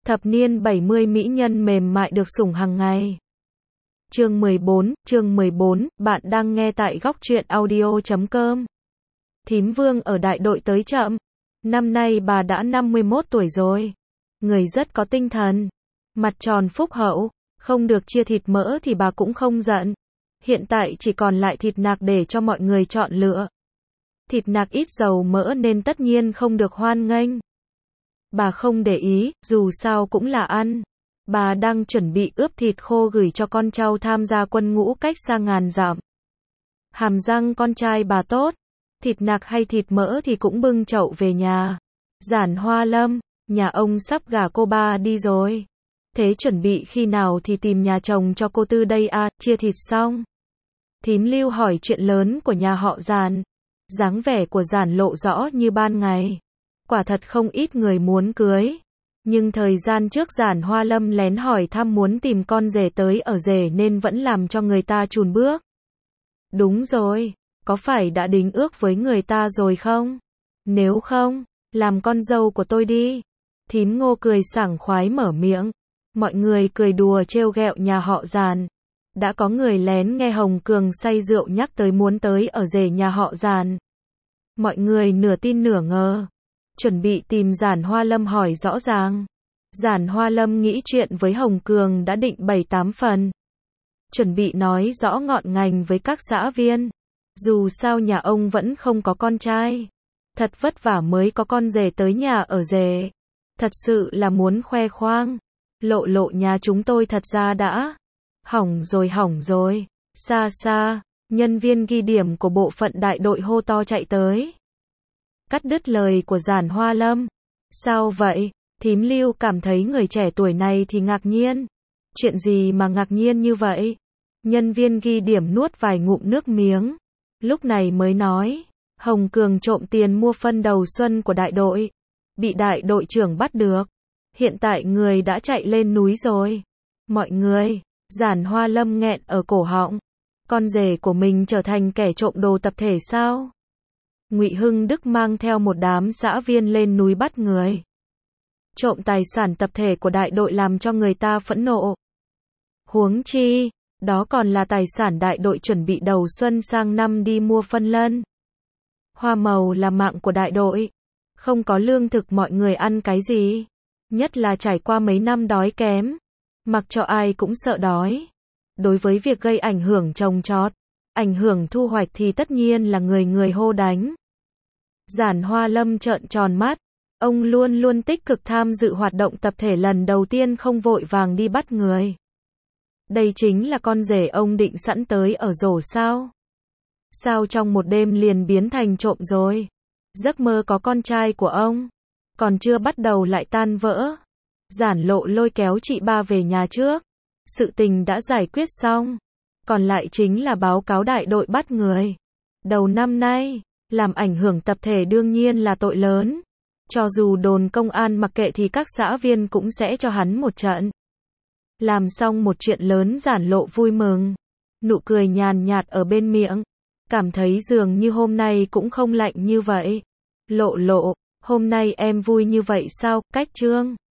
Thập niên 70 mỹ nhân mềm mại được sủng hàng ngày. Chương 14, bạn đang nghe tại góc truyện audio.com. Thím Vương ở đại đội tới chậm. Năm nay bà đã 51 tuổi rồi. Người rất có tinh thần. Mặt tròn phúc hậu, không được chia thịt mỡ thì bà cũng không giận. Hiện tại chỉ còn lại thịt nạc để cho mọi người chọn lựa. Thịt nạc ít dầu mỡ nên tất nhiên không được hoan nghênh. Bà không để ý, dù sao cũng là ăn. Bà đang chuẩn bị ướp thịt khô gửi cho con cháu tham gia quân ngũ cách xa ngàn dặm. Hàm răng con trai bà tốt, thịt nạc hay thịt mỡ thì cũng bưng chậu về nhà. Giản Hoa Lâm, nhà ông sắp gả cô ba đi rồi. Thế chuẩn bị khi nào thì tìm nhà chồng cho cô Tư đây à, chia thịt xong. Thím Lưu hỏi chuyện lớn của nhà họ Giản. Dáng vẻ của Giản lộ rõ như ban ngày. Quả thật không ít người muốn cưới. Nhưng thời gian trước Giản Hoa Lâm lén hỏi thăm muốn tìm con rể tới ở rể nên vẫn làm cho người ta chùn bước. Đúng rồi, có phải đã đính ước với người ta rồi không? Nếu không, làm con dâu của tôi đi. Thím Ngô cười sảng khoái mở miệng. Mọi người cười đùa trêu ghẹo nhà họ Giản. Đã có người lén nghe Hồng Cường say rượu nhắc tới muốn tới ở rể nhà họ Giản. Mọi người nửa tin nửa ngờ. Chuẩn bị tìm Giản Hoa Lâm hỏi rõ ràng. Giản Hoa Lâm nghĩ chuyện với Hồng Cường đã định 7-8 phần. Chuẩn bị nói rõ ngọn ngành với các xã viên. Dù sao nhà ông vẫn không có con trai. Thật vất vả mới có con rể tới nhà ở rể. Thật sự là muốn khoe khoang. Lộ nhà chúng tôi thật ra đã. Hỏng rồi. Xa xa, nhân viên ghi điểm của bộ phận đại đội hô to chạy tới. Cắt đứt lời của Giản Hoa Lâm. Sao vậy? Thím Lưu cảm thấy người trẻ tuổi này thì ngạc nhiên. Chuyện gì mà ngạc nhiên như vậy? Nhân viên ghi điểm nuốt vài ngụm nước miếng. Lúc này mới nói. Hồng Cường trộm tiền mua phân đầu xuân của đại đội. Bị đại đội trưởng bắt được. Hiện tại người đã chạy lên núi rồi. Mọi người, Giản Hoa Lâm nghẹn ở cổ họng. Con rể của mình trở thành kẻ trộm đồ tập thể sao? Ngụy Hưng Đức mang theo một đám xã viên lên núi bắt người. Trộm tài sản tập thể của đại đội làm cho người ta phẫn nộ. Huống chi, đó còn là tài sản đại đội chuẩn bị đầu xuân sang năm đi mua phân lân. Hoa màu là mạng của đại đội. Không có lương thực mọi người ăn cái gì? Nhất là trải qua mấy năm đói kém. Mặc cho ai cũng sợ đói. Đối với việc gây ảnh hưởng trồng trọt, ảnh hưởng thu hoạch thì tất nhiên là người hô đánh. Giản Hoa Lâm trợn tròn mắt. Ông luôn luôn tích cực tham dự hoạt động tập thể lần đầu tiên không vội vàng đi bắt người. Đây chính là con rể ông định sẵn tới ở rổ sao? Sao trong một đêm liền biến thành trộm rồi? Giấc mơ có con trai của ông còn chưa bắt đầu lại tan vỡ. Giản Lộ lôi kéo chị ba về nhà trước. Sự tình đã giải quyết xong. Còn lại chính là báo cáo đại đội bắt người. Đầu năm nay, làm ảnh hưởng tập thể đương nhiên là tội lớn. Cho dù đồn công an mặc kệ thì các xã viên cũng sẽ cho hắn một trận. Làm xong một chuyện lớn Giản Lộ vui mừng. Nụ cười nhàn nhạt ở bên miệng. Cảm thấy dường như hôm nay cũng không lạnh như vậy. Lộ, hôm nay em vui như vậy sao? Cách Trương